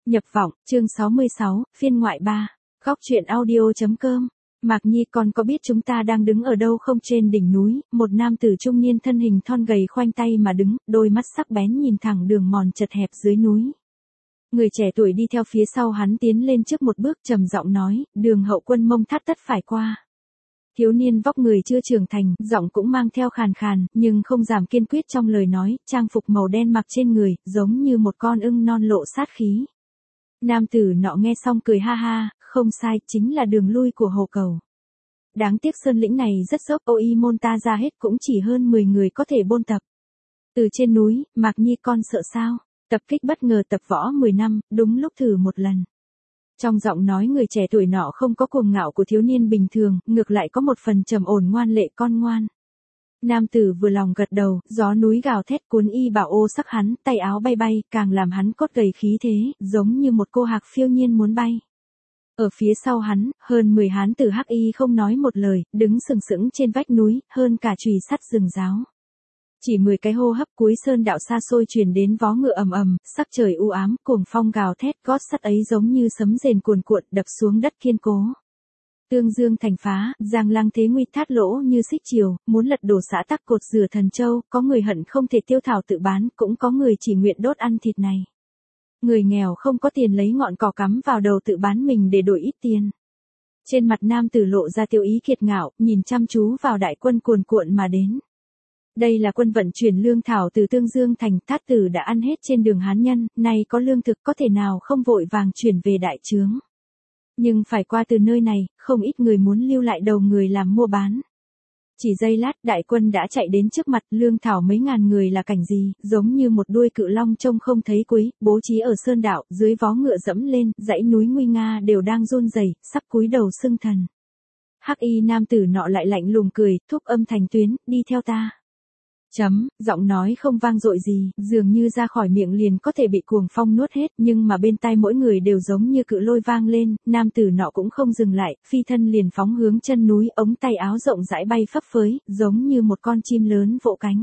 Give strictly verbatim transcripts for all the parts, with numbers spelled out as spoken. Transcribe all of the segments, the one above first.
Nhập vọng, chương sáu mươi sáu, phiên ngoại ba. Góc truyện audio.com. Mạc Nhi, con có biết chúng ta đang đứng ở đâu không? Trên đỉnh núi, một nam tử trung niên thân hình thon gầy khoanh tay mà đứng, đôi mắt sắc bén nhìn thẳng đường mòn chật hẹp dưới núi. Người trẻ tuổi đi theo phía sau hắn tiến lên trước một bước, trầm giọng nói, đường hậu quân Mông Thát tất phải qua. Thiếu niên vóc người chưa trưởng thành, giọng cũng mang theo khàn khàn, nhưng không giảm kiên quyết trong lời nói, trang phục màu đen mặc trên người, giống như một con ưng non lộ sát khí. Nam tử nọ nghe xong cười ha ha, không sai, chính là đường lui của hồ cầu. Đáng tiếc sơn lĩnh này rất dốc, ôi môn ta ra hết cũng chỉ hơn mười người có thể bôn tập. Từ trên núi, Mạc Nhi con sợ sao? Tập kích bất ngờ tập võ mười năm, đúng lúc thử một lần. Trong giọng nói người trẻ tuổi nọ không có cuồng ngạo của thiếu niên bình thường, ngược lại có một phần trầm ổn ngoan lệ con ngoan. Nam tử vừa lòng gật đầu, gió núi gào thét cuốn y bảo ô sắc hắn, tay áo bay bay, càng làm hắn cốt gầy khí thế, giống như một cô hạc phiêu nhiên muốn bay. Ở phía sau hắn, hơn mười hán tử hắc y không nói một lời, đứng sừng sững trên vách núi, hơn cả chùy sắt rừng ráo. Chỉ mười cái hô hấp cuối sơn đạo xa xôi truyền đến vó ngựa ầm ầm, sắc trời u ám, cuồng phong gào thét, gót sắt ấy giống như sấm rền cuồn cuộn đập xuống đất kiên cố. Tương dương thành phá, giang lăng thế nguy thát lỗ như xích chiều, muốn lật đổ xã tắc cột rửa thần châu, có người hận không thể tiêu thảo tự bán, cũng có người chỉ nguyện đốt ăn thịt này. Người nghèo không có tiền lấy ngọn cỏ cắm vào đầu tự bán mình để đổi ít tiền. Trên mặt nam tử lộ ra tiêu ý kiệt ngạo, nhìn chăm chú vào đại quân cuồn cuộn mà đến. Đây là quân vận chuyển lương thảo từ Tương Dương thành, Thát tử đã ăn hết trên đường Hán Nhân, nay có lương thực có thể nào không vội vàng chuyển về đại trướng. Nhưng phải qua từ nơi này, không ít người muốn lưu lại đầu người làm mua bán. Chỉ giây lát, đại quân đã chạy đến trước mặt, lương thảo mấy ngàn người là cảnh gì, giống như một đuôi cự long trông không thấy cuối, bố trí ở sơn đạo, dưới vó ngựa dẫm lên, dãy núi nguy nga đều đang run rẩy, sắp cúi đầu xưng thần. Hắc y nam tử nọ lại lạnh lùng cười, thúc âm thành tuyến, đi theo ta. Chấm, giọng nói không vang dội gì, dường như ra khỏi miệng liền có thể bị cuồng phong nuốt hết, nhưng mà bên tai mỗi người đều giống như cự lôi vang lên, nam tử nọ cũng không dừng lại, phi thân liền phóng hướng chân núi, ống tay áo rộng rãi bay phấp phới, giống như một con chim lớn vỗ cánh.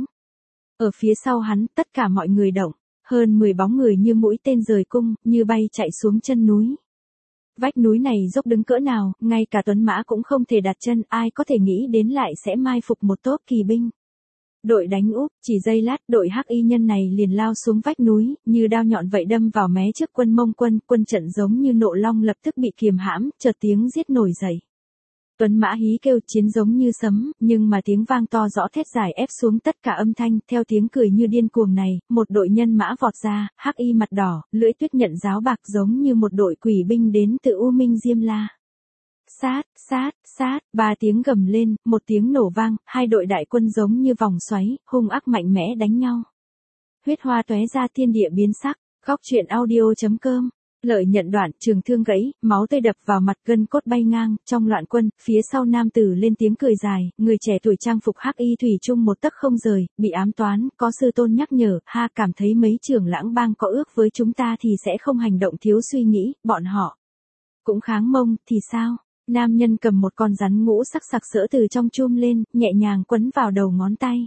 Ở phía sau hắn, tất cả mọi người động, hơn mười bóng người như mũi tên rời cung, như bay chạy xuống chân núi. Vách núi này dốc đứng cỡ nào, ngay cả tuấn mã cũng không thể đặt chân, ai có thể nghĩ đến lại sẽ mai phục một tốp kỳ binh. Đội đánh úp, chỉ giây lát, đội hắc y nhân này liền lao xuống vách núi, như đao nhọn vậy đâm vào mé trước quân Mông quân, quân trận giống như nộ long lập tức bị kiềm hãm, chợt tiếng giết nổi dậy. Tuấn mã hí kêu chiến giống như sấm, nhưng mà tiếng vang to rõ thét dài ép xuống tất cả âm thanh, theo tiếng cười như điên cuồng này, một đội nhân mã vọt ra, hắc y mặt đỏ, lưỡi tuyết nhận giáo bạc giống như một đội quỷ binh đến từ U Minh Diêm La. Sát, sát, sát, ba tiếng gầm lên, một tiếng nổ vang, hai đội đại quân giống như vòng xoáy, hung ác mạnh mẽ đánh nhau. Huyết hoa tóe ra thiên địa biến sắc, góc truyện audio.com. Lợi nhận đoạn, trường thương gãy, máu tươi đập vào mặt, gân cốt bay ngang, trong loạn quân, phía sau nam tử lên tiếng cười dài, người trẻ tuổi trang phục hắc y thủy chung một tấc không rời, bị ám toán, có sư tôn nhắc nhở, ha cảm thấy mấy trưởng lãng bang có ước với chúng ta thì sẽ không hành động thiếu suy nghĩ, bọn họ cũng kháng Mông, thì sao? Nam nhân cầm một con rắn ngũ sắc sặc sỡ từ trong chum lên, nhẹ nhàng quấn vào đầu ngón tay.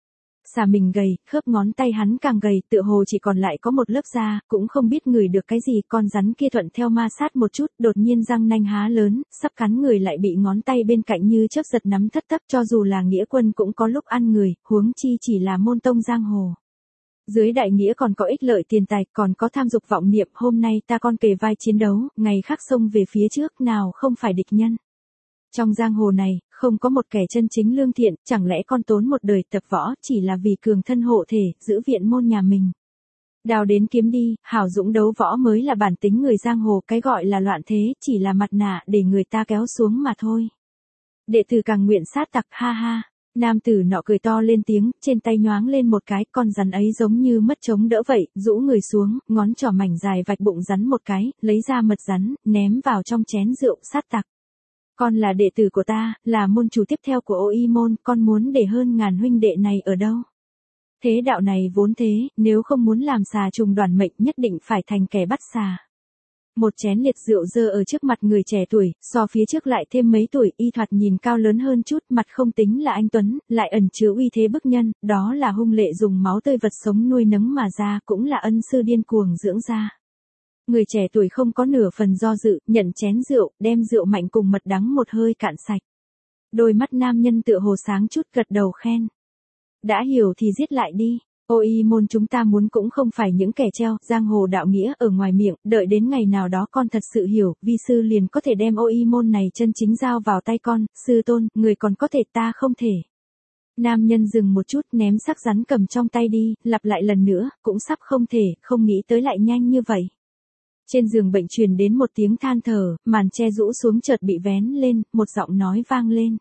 Xà mình gầy, khớp ngón tay hắn càng gầy, tựa hồ chỉ còn lại có một lớp da, cũng không biết ngửi được cái gì, con rắn kia thuận theo ma sát một chút, đột nhiên răng nanh há lớn, sắp cắn người lại bị ngón tay bên cạnh như chớp giật nắm thất tấp, cho dù là nghĩa quân cũng có lúc ăn người, huống chi chỉ là môn tông giang hồ. Dưới đại nghĩa còn có ích lợi tiền tài, còn có tham dục vọng niệm, hôm nay ta con kề vai chiến đấu, ngày khác xông về phía trước, nào không phải địch nhân. Trong giang hồ này, không có một kẻ chân chính lương thiện, chẳng lẽ con tốn một đời tập võ, chỉ là vì cường thân hộ thể, giữ viện môn nhà mình. Đào đến kiếm đi, hảo dũng đấu võ mới là bản tính người giang hồ, cái gọi là loạn thế, chỉ là mặt nạ để người ta kéo xuống mà thôi. Đệ tử càng nguyện sát tặc, ha ha. Nam tử nọ cười to lên tiếng, trên tay nhoáng lên một cái, con rắn ấy giống như mất chống đỡ vậy, rũ người xuống, ngón trỏ mảnh dài vạch bụng rắn một cái, lấy ra mật rắn, ném vào trong chén rượu, sát tặc. Con là đệ tử của ta, là môn chủ tiếp theo của ô y môn, con muốn để hơn ngàn huynh đệ này ở đâu? Thế đạo này vốn thế, nếu không muốn làm xà trùng đoàn mệnh nhất định phải thành kẻ bắt xà. Một chén liệt rượu dơ ở trước mặt người trẻ tuổi, so phía trước lại thêm mấy tuổi, y thoạt nhìn cao lớn hơn chút, mặt không tính là anh tuấn, lại ẩn chứa uy thế bức nhân, đó là hung lệ dùng máu tươi vật sống nuôi nấng mà ra, cũng là ân sư điên cuồng dưỡng ra. Người trẻ tuổi không có nửa phần do dự, nhận chén rượu, đem rượu mạnh cùng mật đắng một hơi cạn sạch. Đôi mắt nam nhân tựa hồ sáng chút gật đầu khen. Đã hiểu thì giết lại đi. Ô y môn chúng ta muốn cũng không phải những kẻ treo, giang hồ đạo nghĩa ở ngoài miệng, đợi đến ngày nào đó con thật sự hiểu, vi sư liền có thể đem ô y môn này chân chính giao vào tay con, sư tôn, người còn có thể ta không thể. Nam nhân dừng một chút ném sắc rắn cầm trong tay đi, lặp lại lần nữa, cũng sắp không thể, không nghĩ tới lại nhanh như vậy. Trên giường bệnh truyền đến một tiếng than thở, màn che rũ xuống chợt bị vén lên, một giọng nói vang lên.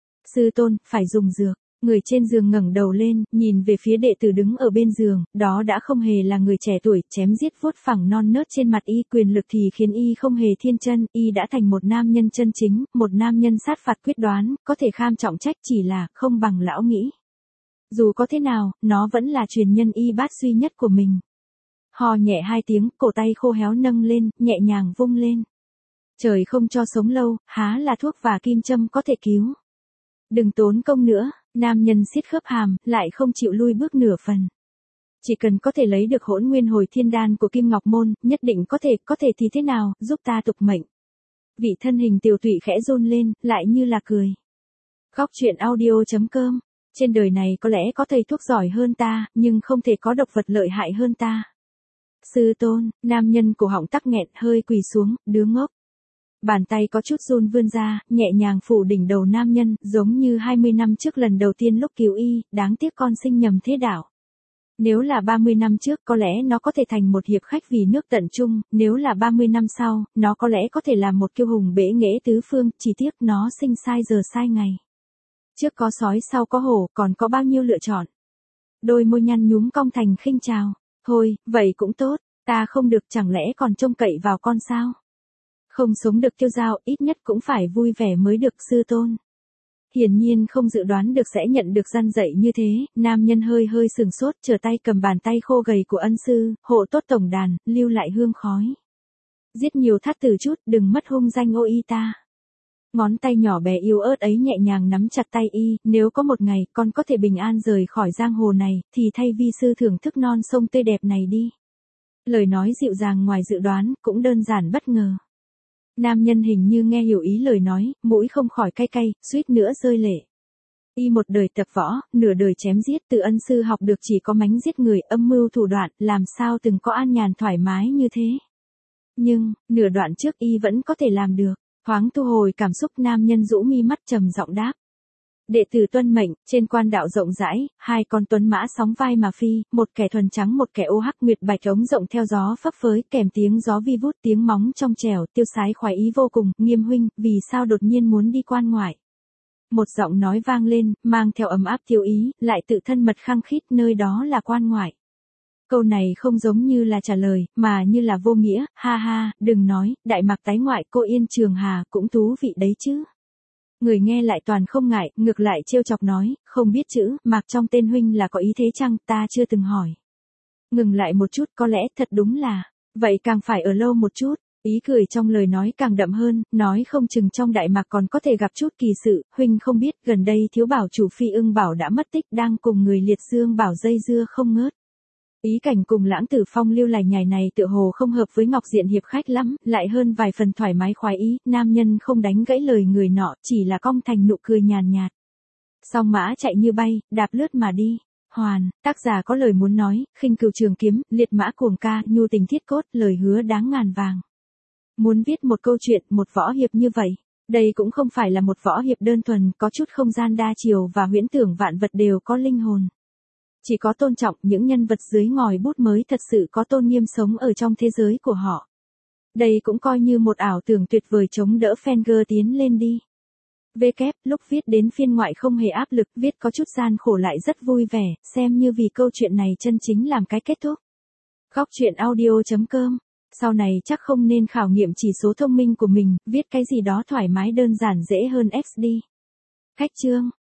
Sư tôn, phải dùng dược. Người trên giường ngẩng đầu lên, nhìn về phía đệ tử đứng ở bên giường, đó đã không hề là người trẻ tuổi, chém giết vuốt phẳng non nớt trên mặt y, quyền lực thì khiến y không hề thiên chân, y đã thành một nam nhân chân chính, một nam nhân sát phạt quyết đoán, có thể kham trọng trách chỉ là không bằng lão nghĩ. Dù có thế nào, nó vẫn là truyền nhân y bát duy nhất của mình. Hò nhẹ hai tiếng, cổ tay khô héo nâng lên, nhẹ nhàng vung lên. Trời không cho sống lâu, há là thuốc và kim châm có thể cứu. Đừng tốn công nữa, nam nhân siết khớp hàm, lại không chịu lui bước nửa phần. Chỉ cần có thể lấy được hỗn nguyên hồi thiên đan của Kim Ngọc Môn, nhất định có thể, có thể thì thế nào, giúp ta tục mệnh. Vị thân hình tiểu tụy khẽ run lên, lại như là cười. Góc truyện audio chấm com. Trên đời này có lẽ có thầy thuốc giỏi hơn ta, nhưng không thể có độc vật lợi hại hơn ta. Sư tôn, nam nhân cổ họng tắc nghẹn hơi quỳ xuống, đứa ngốc. Bàn tay có chút run vươn ra, nhẹ nhàng phủ đỉnh đầu nam nhân, giống như hai mươi năm trước lần đầu tiên lúc cứu y, đáng tiếc con sinh nhầm thế đạo. Nếu là ba mươi năm trước có lẽ nó có thể thành một hiệp khách vì nước tận trung, nếu là ba mươi năm sau, nó có lẽ có thể là một kiêu hùng bể nghễ tứ phương, chỉ tiếc nó sinh sai giờ sai ngày. Trước có sói sau có hổ, còn có bao nhiêu lựa chọn. Đôi môi nhăn nhúm cong thành khinh chào. Thôi, vậy cũng tốt, ta không được chẳng lẽ còn trông cậy vào con sao? Không sống được tiêu dao, ít nhất cũng phải vui vẻ mới được sư tôn. Hiển nhiên không dự đoán được sẽ nhận được răn dạy như thế, nam nhân hơi hơi sừng sốt, trở tay cầm bàn tay khô gầy của ân sư, hộ tốt tổng đàn, lưu lại hương khói. Giết nhiều thát tử chút, đừng mất hung danh ô y ta. Ngón tay nhỏ bé yếu ớt ấy nhẹ nhàng nắm chặt tay y, nếu có một ngày con có thể bình an rời khỏi giang hồ này, thì thay vi sư thưởng thức non sông tươi đẹp này đi. Lời nói dịu dàng ngoài dự đoán, cũng đơn giản bất ngờ. Nam nhân hình như nghe hiểu ý lời nói, mũi không khỏi cay cay, suýt nữa rơi lệ. Y một đời tập võ, nửa đời chém giết, từ ân sư học được chỉ có mánh giết người, âm mưu thủ đoạn, làm sao từng có an nhàn thoải mái như thế. Nhưng, nửa đoạn trước y vẫn có thể làm được. Thoáng thu hồi cảm xúc, nam nhân rũ mi mắt trầm giọng đáp. Đệ tử tuân mệnh, trên quan đạo rộng rãi, hai con tuấn mã sóng vai mà phi, một kẻ thuần trắng một kẻ ô hắc nguyệt bạch ống rộng theo gió phấp phới, kèm tiếng gió vi vút tiếng móng trong trẻo, tiêu sái khoái ý vô cùng. Nghiêm huynh, vì sao đột nhiên muốn đi quan ngoại? Một giọng nói vang lên, mang theo ấm áp thiếu ý, lại tự thân mật khăng khít, nơi đó là quan ngoại. Câu này không giống như là trả lời, mà như là vô nghĩa, ha ha, đừng nói, Đại Mạc tái ngoại, cô Yên Trường Hà, cũng thú vị đấy chứ. Người nghe lại toàn không ngại, ngược lại trêu chọc nói, không biết chữ, Mạc trong tên huynh là có ý thế chăng, ta chưa từng hỏi. Ngừng lại một chút, có lẽ thật đúng là, vậy càng phải ở lâu một chút. Ý cười trong lời nói càng đậm hơn, nói không chừng trong Đại Mạc còn có thể gặp chút kỳ sự, huynh không biết, gần đây thiếu bảo chủ Phi Ưng Bảo đã mất tích, đang cùng người liệt dương bảo dây dưa không ngớt. Ý cảnh cùng lãng tử phong lưu lải nhải này tựa hồ không hợp với Ngọc Diện hiệp khách lắm, lại hơn vài phần thoải mái khoái ý, nam nhân không đánh gãy lời người nọ, chỉ là cong thành nụ cười nhàn nhạt. Song mã chạy như bay, đạp lướt mà đi. Hoàn, tác giả có lời muốn nói, khinh cừu trường kiếm, liệt mã cuồng ca, nhu tình thiết cốt, lời hứa đáng ngàn vàng. Muốn viết một câu chuyện, một võ hiệp như vậy, đây cũng không phải là một võ hiệp đơn thuần, có chút không gian đa chiều và huyễn tưởng vạn vật đều có linh hồn. Chỉ có tôn trọng những nhân vật dưới ngòi bút mới thật sự có tôn nghiêm sống ở trong thế giới của họ. Đây cũng coi như một ảo tưởng tuyệt vời chống đỡ Fenger tiến lên đi. V kép, lúc viết đến phiên ngoại không hề áp lực, viết có chút gian khổ lại rất vui vẻ, xem như vì câu chuyện này chân chính làm cái kết thúc. Góc truyện audio chấm com. Sau này chắc không nên khảo nghiệm chỉ số thông minh của mình, viết cái gì đó thoải mái đơn giản dễ hơn X đi. Khách chương.